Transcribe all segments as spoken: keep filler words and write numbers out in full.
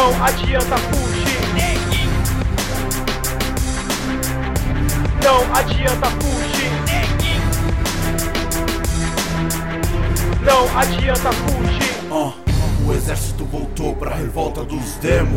Não adianta fugir. Não adianta fugir. Não adianta fugir. uh, O exército voltou pra revolta dos demos.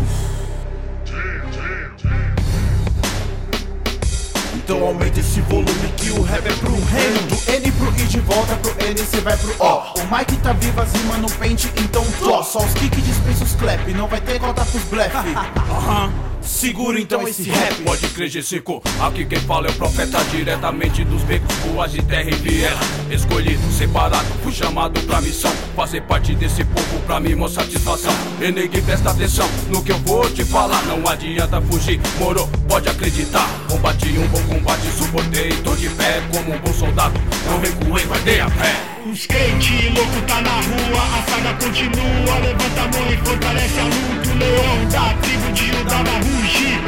Então aumenta esse volume que o rap é pro reino. Do N pro I de volta pro N, cê vai pro O. O Mike tá vivo, as rimas no pente, então tô. Só os kick dispensa os clap, não vai ter conta pros blefe. Aham, segura então esse rap. Pode crer, G-Cinco, aqui quem fala é o profeta, diretamente dos becos, ruas de terra e viela. Escolhido, separado, fui chamado pra missão, fazer parte desse povo pra mim, mó satisfação. E ninguém presta atenção no que eu vou te falar. Não adianta fugir, moro, pode acreditar. Combati um bom combate, suportei, tô de pé como um bom soldado. Não recuei, vai de a pé. Os crente louco tá na rua, a saga continua. Levanta a mão e fortalece a luta. O leão da tribo de Judá vai rugir.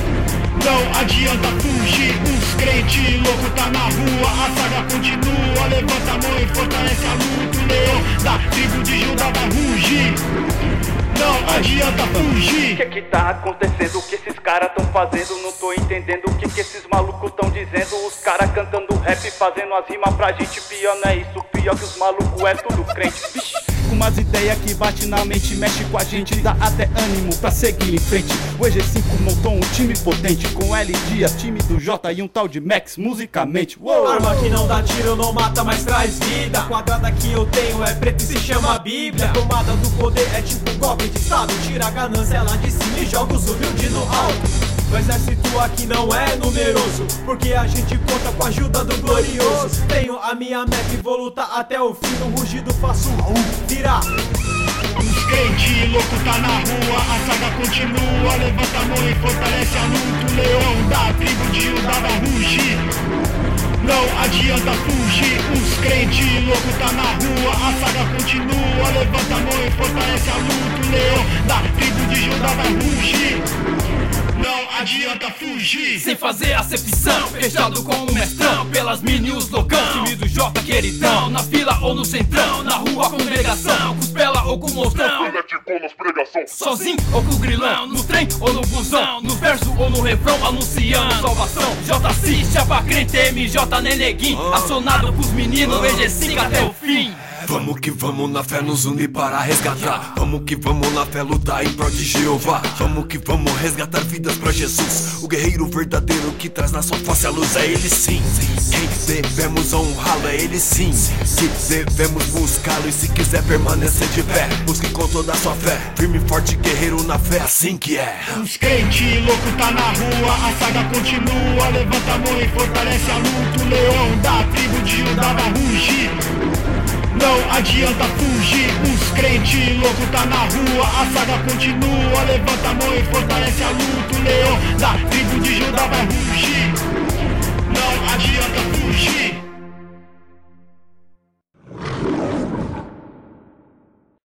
Não adianta fugir. Os crente louco tá na rua, a saga continua. Levanta a mão e fortalece a luta. O leão da tribo de Judá vai rugir. Não adianta fugir. O que que tá acontecendo? O que esses caras tão fazendo? Não tô entendendo o que que esses malucos tão dizendo. Os caras cantando rap, fazendo as rimas pra gente. Pior não é isso, pior que os malucos é tudo crente. Vixe. Com umas ideias que bate na mente, mexe com a gente, dá até ânimo pra seguir em frente. O E G cinco montou um time potente, com L Dias, time do J e um tal de Max musicamente. Uou! Arma que não dá tiro, não mata, mas traz vida. A quadrada que eu tenho é preta e se chama Bíblia. A tomada do poder é tipo golpe de estado, tira a ganância lá de cima e joga os humildes no alto. O exército aqui não é numeroso, porque a gente conta com a ajuda do glorioso. Tenho a minha meta e vou lutar até o fim. No rugido faço um virar. Os crente louco tá na rua, a saga continua. Levanta a mão e fortalece a luta. O leão da tribo de Judá vai rugir. Não adianta fugir. Os crente louco tá na rua, a saga continua. Levanta a mão e fortalece a luta. O leão da tribo de Judá vai rugir. Não adianta fugir. Sem fazer acepção, fechado com o mestrão, pelas mini os loucão, time do J queridão, na fila ou no centrão, na rua congregação, com os pela ou com o mostrão, sozinho ou com o grilão, no trem ou no busão, no verso ou no refrão, anunciando salvação. J C, chapa crente, M J Neneguinho, acionado com os meninos, E G cinco até o fim. Vamos que vamos na fé nos unir para resgatar. Vamos que vamos na fé lutar em prol de Jeová. Vamos que vamos resgatar vidas pra Jesus, o guerreiro verdadeiro que traz na sua face a luz. É ele sim, quem devemos honrá-lo, é ele sim, que devemos buscá-lo. E se quiser permanecer de pé, busque com toda a sua fé, firme e forte guerreiro na fé, assim que é. Os crente louco tá na rua, a saga continua. Levanta a mão e fortalece a luta. O leão da tribo de Judá vai rugir. Não adianta fugir. Os crente louco tá na rua, a saga continua. Levanta a mão e fortalece a luta. O leão da tribo de Judá vai rugir. Não adianta fugir.